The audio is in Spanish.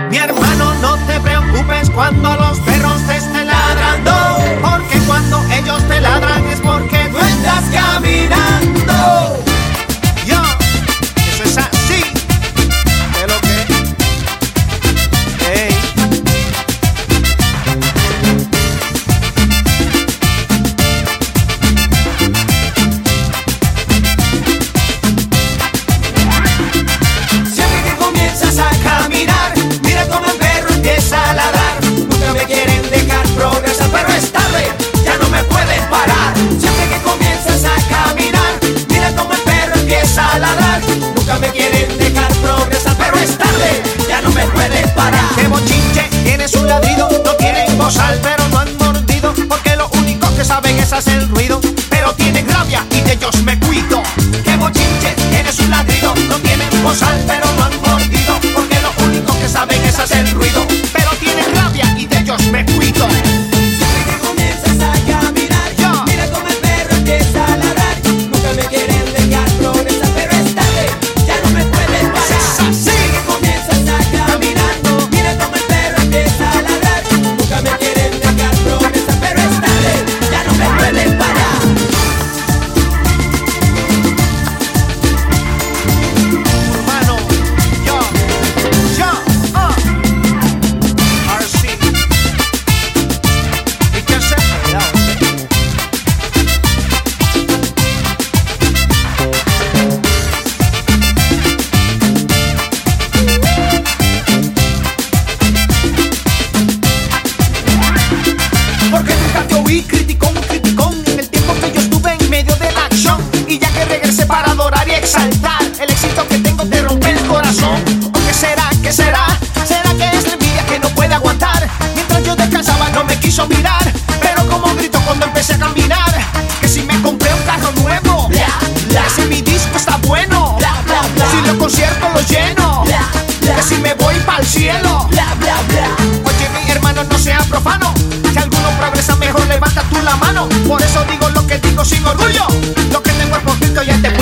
Mi hermano, no te preocupes cuando los perros te estén ladrando, porque cuando ellos te ladran es porque tú estás caminando. Yo, eso es así, de lo que. Hey. Siempre que comienzas a caminar, mira cómo el perro empieza a ladrar. Nunca me quieren dejar progresar, pero es tarde, ya no me pueden parar. Siempre que comienzas a caminar, mira cómo el perro empieza a ladrar. Nunca me quieren dejar progresar, pero es tarde, ya no me pueden parar. ¡Qué bochinche! Tienes un ladrido, no tienen bozal, pero no han mordido, porque lo único que saben es hacer ruido. Pero tienen rabia y de ellos me cuido. ¡Qué bochinche! Tienes un ladrido, no tienen bozal, pero no han mordido, porque lo único que saben es hacer ruido. Pero tienen rabia y de ellos me cuido. Siempre que comienzas a caminar, yo, mira cómo el perro empieza a ladrar. Nunca me quieren dejar progresar, pero es tarde, ya no me pueden parar. Siempre que comienzas a caminar, mira cómo el perro empieza a ladrar. Nunca me quieren dejar progresar, pero es tarde, ya no me pueden parar. Hermano, yo, RC. ¿Y qué hacer? Porque nunca te oí criticón en el tiempo que yo estuve en medio de la acción. Y ya que regresé para adorar y exaltar el éxito que tengo te rompe el corazón. ¿O qué será? ¿Qué será? ¿Será que es la envidia que no puede aguantar? Mientras yo descansaba no me quiso mirar, pero como grito cuando empecé a caminar, que si me compré un carro nuevo, que si mi disco está bueno, si los conciertos los lleno, que si me voy pa'l cielo. Oye, mi hermano, no sea profano, si alguno progresa mejor levanta tú la mano. Por eso digo lo que digo sin orgullo, lo que tengo es poquito y te